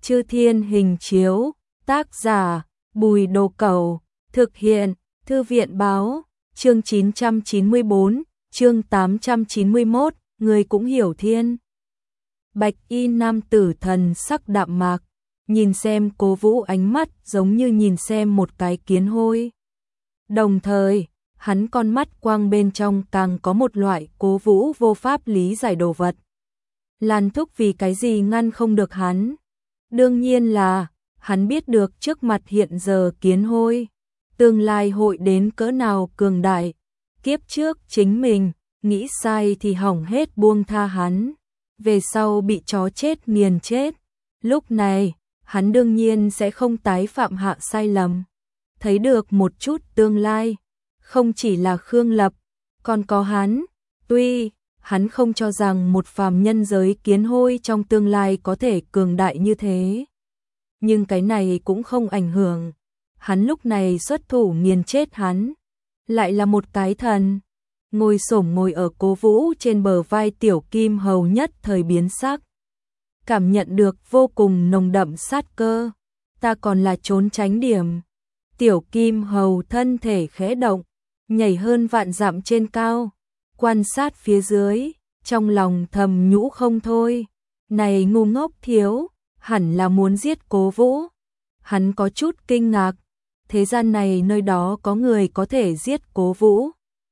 Chư Thiên Hình Chiếu, tác giả, Bùi Đồ Cẩu, thực hiện, Thư viện Báo, chương 994, chương 891, người cũng hiểu thiên. Bạch y nam tử thần sắc đạm mạc, nhìn xem Cố Vũ ánh mắt giống như nhìn xem một cái kiến hôi. Đồng thời, hắn con mắt quang bên trong càng có một loại Cố Vũ vô pháp lý giải đồ vật. Lan Thúc vì cái gì ngăn không được hắn? Đương nhiên là, hắn biết được trước mặt hiện giờ kiến hôi, tương lai hội đến cỡ nào cường đại. Kiếp trước chính mình, nghĩ sai thì hỏng hết buông tha hắn, về sau bị chó chết nghiền chết. Lúc này, hắn đương nhiên sẽ không tái phạm hạ sai lầm. Thấy được một chút tương lai, không chỉ là Khương Lập, còn có hắn. Tuy hắn không cho rằng một phàm nhân giới kiến hôi trong tương lai có thể cường đại như thế, nhưng cái này cũng không ảnh hưởng. Hắn lúc này xuất thủ nghiền chết hắn, lại là một cái thần. Ngồi xổm ngồi ở Cố Vũ trên bờ vai Tiểu Kim Hầu nhất thời biến sắc, cảm nhận được vô cùng nồng đậm sát cơ. Ta còn là trốn tránh điểm. Tiểu Kim Hầu thân thể khẽ động, nhảy hơn vạn dặm trên cao, quan sát phía dưới, trong lòng thầm nhũ không thôi. Này ngu ngốc thiếu, hẳn là muốn giết Cố Vũ. Hắn có chút kinh ngạc, thế gian này nơi đó có người có thể giết Cố Vũ,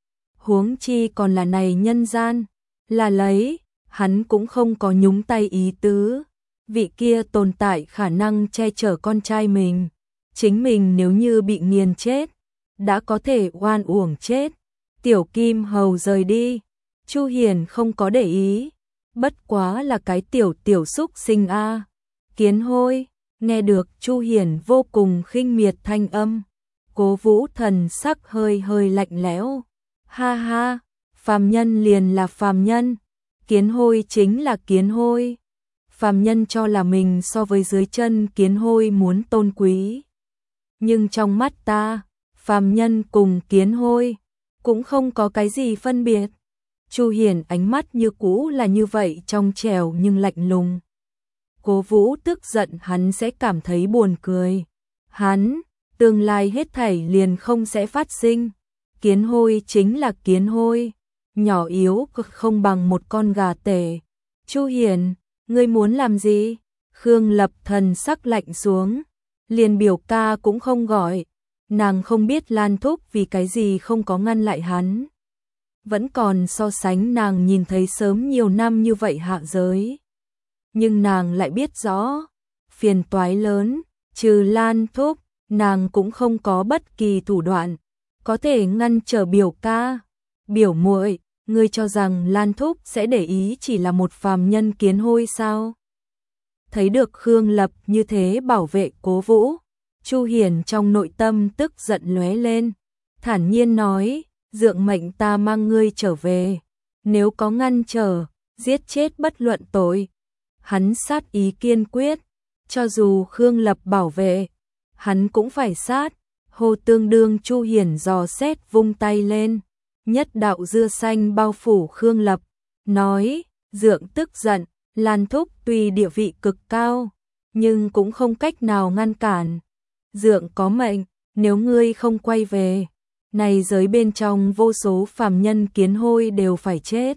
huống chi còn là này nhân gian. Là lấy, hắn cũng không có nhúng tay ý tứ. Vị kia tồn tại khả năng che chở con trai mình, chính mình nếu như bị nghiền chết, đã có thể oan uổng chết. Tiểu Kim Hầu rời đi, Chu Hiền không có để ý, bất quá là cái tiểu xúc sinh a. Kiến hôi. Nghe được Chu Hiền vô cùng khinh miệt thanh âm, Cố Vũ thần sắc hơi hơi lạnh lẽo. Ha ha, phàm nhân liền là phàm nhân, kiến hôi chính là kiến hôi. Phàm nhân cho là mình so với dưới chân kiến hôi muốn tôn quý, nhưng trong mắt ta, phàm nhân cùng kiến hôi cũng không có cái gì phân biệt. Chu Hiền ánh mắt như cũ là như vậy trong trẻo nhưng lạnh lùng. Cố Vũ tức giận hắn sẽ cảm thấy buồn cười. Hắn, tương lai hết thảy liền không sẽ phát sinh. Kiến hôi chính là kiến hôi, nhỏ yếu không bằng một con gà tể. Chu Hiền, ngươi muốn làm gì? Khương Lập thần sắc lạnh xuống, liền biểu ca cũng không gọi. Nàng không biết Lan Thúc vì cái gì không có ngăn lại hắn. Vẫn còn so sánh nàng nhìn thấy sớm nhiều năm như vậy hạ giới. Nhưng nàng lại biết rõ, phiền toái lớn, trừ Lan Thúc, nàng cũng không có bất kỳ thủ đoạn có thể ngăn trở biểu ca. Biểu muội, ngươi cho rằng Lan Thúc sẽ để ý chỉ là một phàm nhân kiến hôi sao? Thấy được Khương Lập như thế bảo vệ Cố Vũ, Chu Hiền trong nội tâm tức giận lóe lên, thản nhiên nói, dượng mệnh ta mang ngươi trở về, nếu có ngăn trở, giết chết bất luận tội. Hắn sát ý kiên quyết, cho dù Khương Lập bảo vệ, hắn cũng phải sát. Hồ tương đương Chu Hiền dò xét vung tay lên, nhất đạo dưa xanh bao phủ Khương Lập, nói, dượng tức giận, Lan Thúc tuy địa vị cực cao, nhưng cũng không cách nào ngăn cản. Dượng có mệnh, nếu ngươi không quay về, này giới bên trong vô số phàm nhân kiến hôi đều phải chết.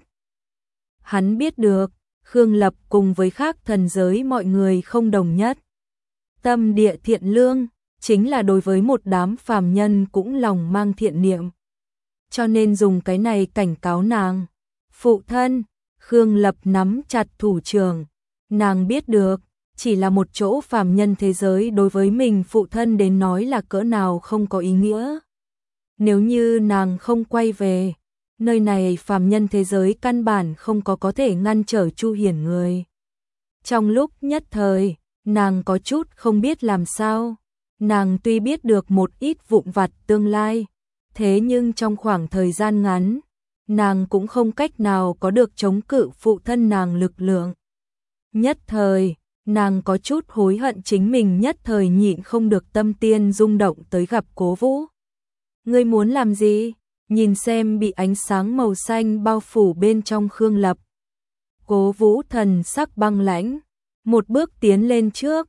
Hắn biết được, Khương Lập cùng với khác thần giới mọi người không đồng nhất. Tâm địa thiện lương, chính là đối với một đám phàm nhân cũng lòng mang thiện niệm. Cho nên dùng cái này cảnh cáo nàng. Phụ thân, Khương Lập nắm chặt thủ trưởng. Nàng biết được, chỉ là một chỗ phàm nhân thế giới đối với mình phụ thân đến nói là cỡ nào không có ý nghĩa. Nếu như nàng không quay về, nơi này phàm nhân thế giới căn bản không có thể ngăn trở Chu Hiền người. Trong lúc nhất thời, nàng có chút không biết làm sao. Nàng tuy biết được một ít vụn vặt tương lai, thế nhưng trong khoảng thời gian ngắn, nàng cũng không cách nào có được chống cự phụ thân nàng lực lượng. Nhất thời, nàng có chút hối hận chính mình nhất thời nhịn không được tâm tiên rung động tới gặp Cố Vũ. Ngươi muốn làm gì? Nhìn xem bị ánh sáng màu xanh bao phủ bên trong Khương Lập. Cố Vũ thần sắc băng lãnh, một bước tiến lên trước,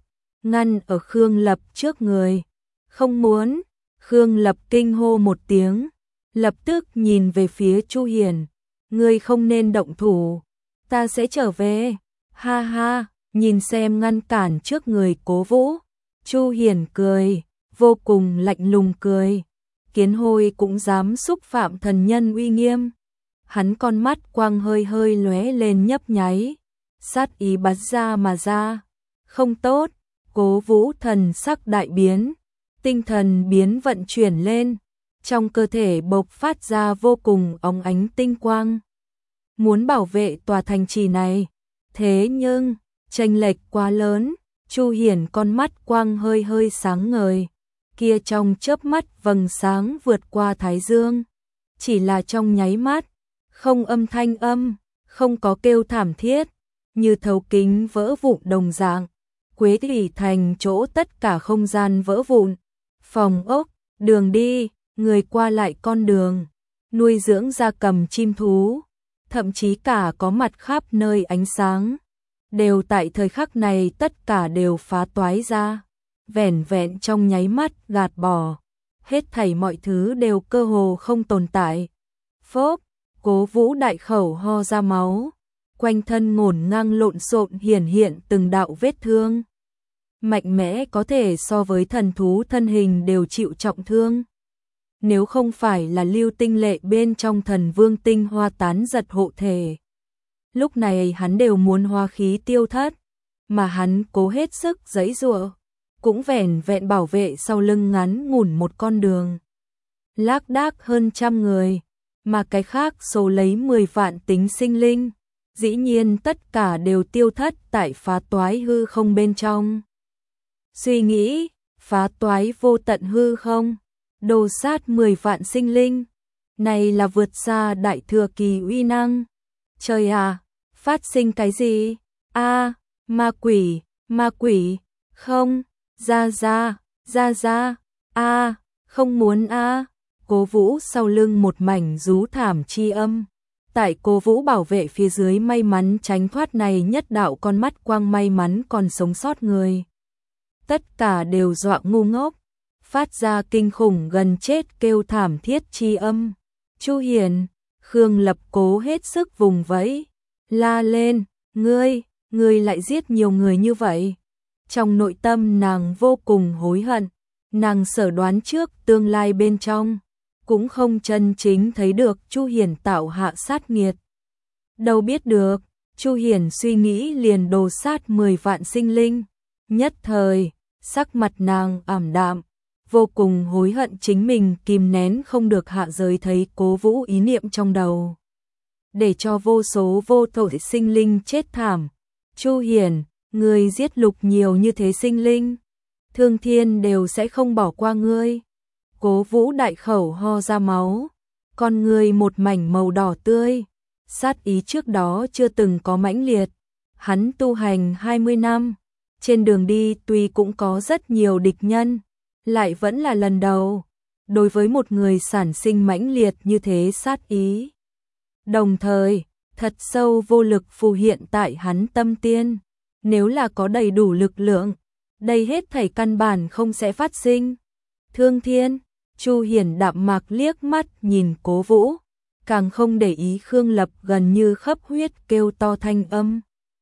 ngăn ở Khương Lập trước người. Không muốn, Khương Lập kinh hô một tiếng, lập tức nhìn về phía Chu Hiển. Ngươi không nên động thủ, ta sẽ trở về. Ha ha, nhìn xem ngăn cản trước người Cố Vũ. Chu Hiển cười, vô cùng lạnh lùng cười. Kiến Hôi cũng dám xúc phạm thần nhân uy nghiêm. Hắn con mắt quang hơi hơi lóe lên nhấp nháy, sát ý bắn ra mà ra. Không tốt, Cố Vũ thần sắc đại biến, tinh thần biến vận chuyển lên, trong cơ thể bộc phát ra vô cùng óng ánh tinh quang. Muốn bảo vệ tòa thành trì này, thế nhưng chênh lệch quá lớn. Chu Hiển con mắt quang hơi hơi sáng ngời, kia trong chớp mắt vầng sáng vượt qua thái dương, chỉ là trong nháy mắt, không âm thanh âm, không có kêu thảm thiết, như thấu kính vỡ vụn đồng dạng. Quế Thủy Thành chỗ tất cả không gian vỡ vụn, phòng ốc, đường đi, người qua lại con đường, nuôi dưỡng gia cầm chim thú, thậm chí cả có mặt khắp nơi ánh sáng, đều tại thời khắc này tất cả đều phá toái ra, vẻn vẹn trong nháy mắt gạt bỏ, hết thảy mọi thứ đều cơ hồ không tồn tại. Phốc, Cố Vũ đại khẩu ho ra máu, quanh thân ngổn ngang lộn xộn hiển hiện từng đạo vết thương. Mạnh mẽ có thể so với thần thú thân hình đều chịu trọng thương. Nếu không phải là Lưu Tinh Lệ bên trong Thần Vương tinh hoa tán giật hộ thể, lúc này hắn đều muốn hoa khí tiêu thất, mà hắn cố hết sức giãy giụa, cũng vẻn vẹn bảo vệ sau lưng ngắn ngủn một con đường. Lác đác hơn 100 người, mà cái khác số lấy 10 vạn tính sinh linh, dĩ nhiên tất cả đều tiêu thất tại phá toái hư không bên trong. Suy nghĩ, phá toái vô tận hư không, đồ sát 10 vạn sinh linh, này là vượt xa đại thừa kỳ uy năng. Trời à, phát sinh cái gì? A, ma quỷ, không, ra, không muốn a. Cố Vũ sau lưng một mảnh rú thảm chi âm. Tại Cố Vũ bảo vệ phía dưới may mắn tránh thoát này nhất đạo con mắt quang may mắn còn sống sót người. Tất cả đều dọa ngu ngốc, phát ra kinh khủng gần chết kêu thảm thiết chi âm. Chu Hiển, Khương Lập cố hết sức vùng vẫy, la lên, ngươi lại giết nhiều người như vậy. Trong nội tâm nàng vô cùng hối hận, nàng sở đoán trước tương lai bên trong, cũng không chân chính thấy được Chu Hiển tạo hạ sát nghiệt. Đâu biết được, Chu Hiển suy nghĩ liền đồ sát 10 vạn sinh linh. Nhất thời, sắc mặt nàng ảm đạm, vô cùng hối hận chính mình kìm nén không được hạ giới thấy Cố Vũ ý niệm trong đầu. Để cho vô số vô tội sinh linh chết thảm. Chu Hiển, ngươi giết lục nhiều như thế sinh linh, Thương Thiên đều sẽ không bỏ qua ngươi. Cố Vũ đại khẩu ho ra máu, con ngươi một mảnh màu đỏ tươi, sát ý trước đó chưa từng có mãnh liệt. Hắn tu hành 20 năm, trên đường đi tuy cũng có rất nhiều địch nhân, lại vẫn là lần đầu đối với một người sản sinh mãnh liệt như thế sát ý. Đồng thời, thật sâu vô lực phù hiện tại hắn tâm tiên, nếu là có đầy đủ lực lượng, đây hết thảy căn bản không sẽ phát sinh. Thương Thiên, Chu Hiển đạm mạc liếc mắt nhìn Cố Vũ, càng không để ý Khương Lập gần như khấp huyết kêu to thanh âm.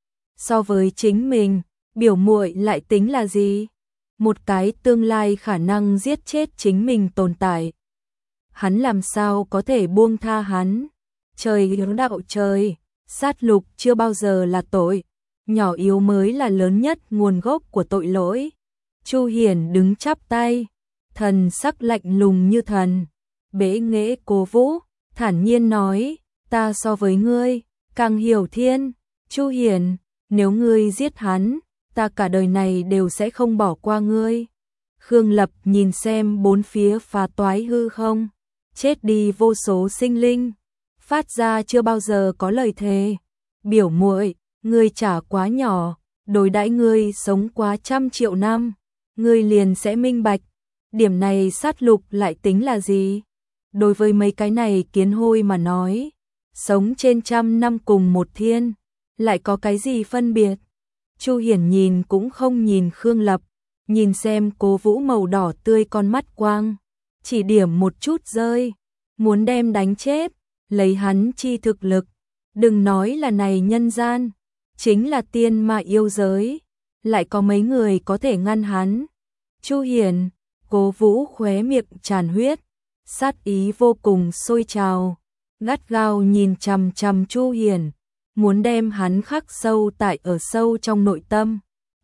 So với chính mình, biểu muội lại tính là gì? Một cái tương lai khả năng giết chết chính mình tồn tại. Hắn làm sao có thể buông tha hắn? Trời hướng đạo trời, sát lục chưa bao giờ là tội, nhỏ yếu mới là lớn nhất nguồn gốc của tội lỗi. Chu Hiển đứng chắp tay, thần sắc lạnh lùng như thần, bế nghệ Cố Vũ, thản nhiên nói, ta so với ngươi, càng hiểu thiên. Chu Hiển, nếu ngươi giết hắn, ta cả đời này đều sẽ không bỏ qua ngươi. Khương Lập nhìn xem bốn phía phá toái hư không, chết đi vô số sinh linh, phát ra chưa bao giờ có lời thề. Biểu muội, ngươi trả quá nhỏ, đối đãi ngươi sống quá 100 triệu năm, ngươi liền sẽ minh bạch, điểm này sát lục lại tính là gì? Đối với mấy cái này kiến hôi mà nói, sống trên 100 năm cùng một thiên, lại có cái gì phân biệt? Chu Hiển nhìn cũng không nhìn Khương Lập, nhìn xem Cố Vũ màu đỏ tươi con mắt quang, chỉ điểm một chút rơi, muốn đem đánh chết, lấy hắn chi thực lực, đừng nói là này nhân gian, chính là tiên ma yêu giới, lại có mấy người có thể ngăn hắn. Chu Hiền, Cố Vũ khóe miệng tràn huyết, sát ý vô cùng sôi trào, gắt gao nhìn chằm chằm Chu Hiền, muốn đem hắn khắc sâu tại ở sâu trong nội tâm.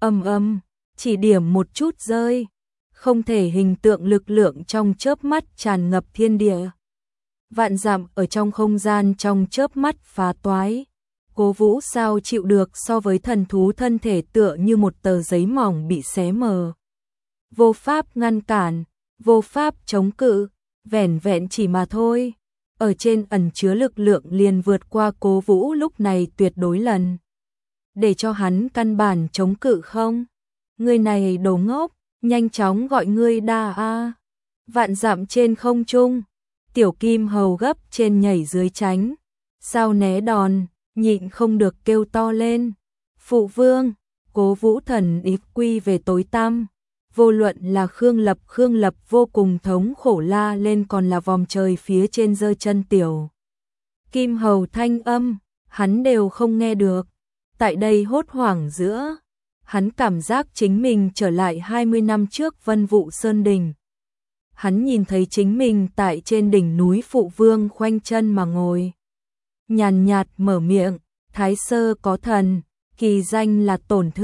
Chỉ điểm một chút rơi, không thể hình tượng lực lượng trong chớp mắt tràn ngập thiên địa. Vạn dặm ở trong không gian trong chớp mắt phá toái. Cố Vũ sao chịu được so với thần thú thân thể tựa như một tờ giấy mỏng bị xé mờ. Vô pháp ngăn cản, vô pháp chống cự, vẻn vẹn chỉ mà thôi. Ở trên ẩn chứa lực lượng liền vượt qua Cố Vũ lúc này tuyệt đối lần. Để cho hắn căn bản chống cự không? Người này đồ ngốc, nhanh chóng gọi ngươi đa a. Vạn dặm trên không trung, Tiểu Kim Hầu gấp trên nhảy dưới tránh, sao né đòn, nhịn không được kêu to lên. Phụ vương, Cố Vũ thần ý quy về tối tăm. Vô luận là Khương Lập vô cùng thống khổ la lên, còn là vòm trời phía trên giơ chân Tiểu Kim Hầu thanh âm, hắn đều không nghe được. Tại đây hốt hoảng giữa, hắn cảm giác chính mình trở lại 20 năm trước Vân Vũ Sơn Đình. Hắn nhìn thấy chính mình tại trên đỉnh núi Phụ Vương khoanh chân mà ngồi. Nhàn nhạt mở miệng, Thái Sơ có thần, kỳ danh là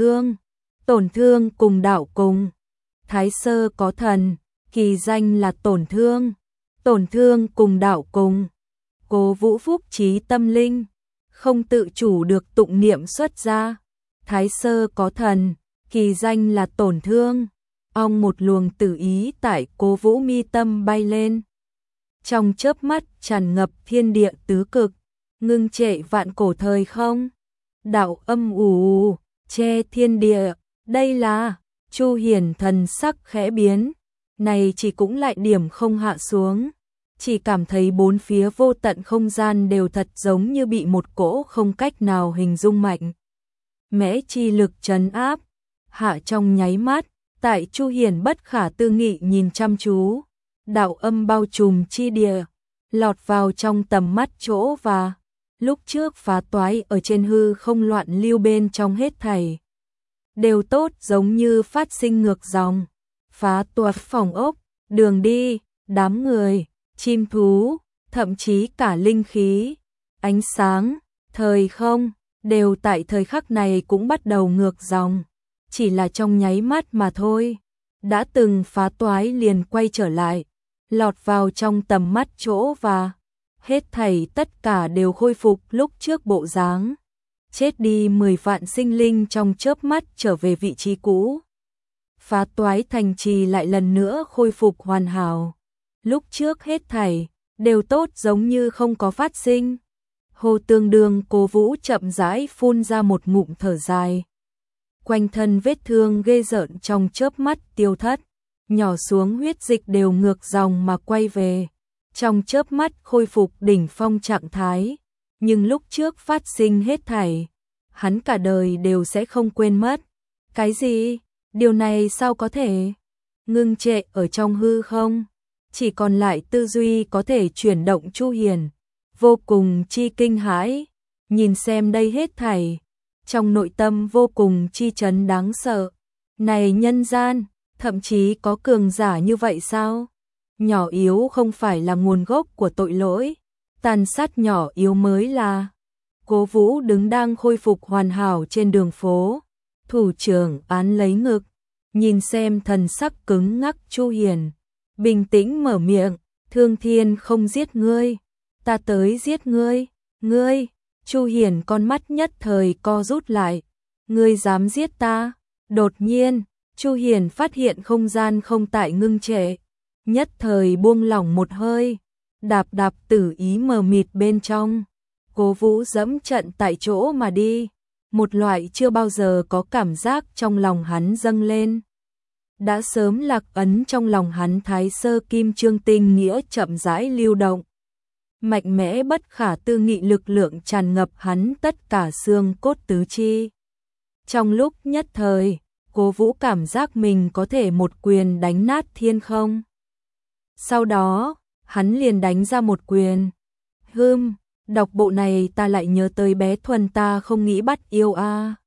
Tổn Thương cùng đạo cùng. Thái Sơ có thần, kỳ danh là Tổn Thương cùng đạo cùng. Cố Vũ phúc trí tâm linh, không tự chủ được tụng niệm xuất ra. Thái Sơ có thần, kỳ danh là Tổn Thương. Ong một luồng tử ý tại Cố Vũ mi tâm bay lên. Trong chớp mắt tràn ngập thiên địa tứ cực, ngưng trệ vạn cổ thời không. Đạo âm ù che thiên địa, đây là Chu Hiền thần sắc khẽ biến, này chỉ cũng lại điểm không hạ xuống, chỉ cảm thấy bốn phía vô tận không gian đều thật giống như bị một cỗ không cách nào hình dung mạnh mẽ chi lực trấn áp, hạ trong nháy mắt, tại Chu Hiền bất khả tư nghị nhìn chăm chú, đạo âm bao trùm chi địa, lọt vào trong tầm mắt chỗ và lúc trước phá toái ở trên hư không loạn lưu bên trong hết thảy. Đều tốt giống như phát sinh ngược dòng, phá toái phòng ốc, đường đi, đám người, chim thú, thậm chí cả linh khí, ánh sáng, thời không, đều tại thời khắc này cũng bắt đầu ngược dòng, chỉ là trong nháy mắt mà thôi. Đã từng phá toái liền quay trở lại, lọt vào trong tầm mắt chỗ và hết thảy tất cả đều khôi phục lúc trước bộ dáng. Chết đi 10 vạn sinh linh trong chớp mắt trở về vị trí cũ. Phá toái thành trì lại lần nữa khôi phục hoàn hảo. Lúc trước hết thảy đều tốt giống như không có phát sinh. Hồ Tương Đương Cố Vũ chậm rãi phun ra một ngụm thở dài. Quanh thân vết thương ghê rợn trong chớp mắt tiêu thất, nhỏ xuống huyết dịch đều ngược dòng mà quay về, trong chớp mắt khôi phục đỉnh phong trạng thái. Nhưng lúc trước phát sinh hết thảy, hắn cả đời đều sẽ không quên mất. Cái gì? Điều này sao có thể? Ngưng trệ ở trong hư không, chỉ còn lại tư duy có thể chuyển động. Chu Hiền vô cùng chi kinh hãi, nhìn xem đây hết thảy, trong nội tâm vô cùng chi chấn đáng sợ. Này nhân gian, thậm chí có cường giả như vậy sao? Nhỏ yếu không phải là nguồn gốc của tội lỗi, tàn sát nhỏ yếu mới là. Cố Vũ đứng đang khôi phục hoàn hảo trên đường phố, thủ trưởng án lấy ngực, nhìn xem thần sắc cứng ngắc Chu Hiền, bình tĩnh mở miệng, Thương Thiên không giết ngươi, ta tới giết ngươi. Ngươi? Chu Hiền con mắt nhất thời co rút lại, ngươi dám giết ta? Đột nhiên, Chu Hiền phát hiện không gian không tại ngưng trệ, nhất thời buông lỏng một hơi, đạp đạp tử ý mờ mịt bên trong. Cố Vũ dẫm trận tại chỗ mà đi, một loại chưa bao giờ có cảm giác trong lòng hắn dâng lên. Đã sớm lạc ấn trong lòng hắn Thái Sơ Kim Trương Tinh Nghĩa chậm rãi lưu động. Mạnh mẽ bất khả tư nghị lực lượng tràn ngập hắn tất cả xương cốt tứ chi. Trong lúc nhất thời, Cố Vũ cảm giác mình có thể một quyền đánh nát thiên không. Sau đó, hắn liền đánh ra một quyền. Đọc bộ này ta lại nhớ tới bé Thuần ta không nghĩ bắt yêu a.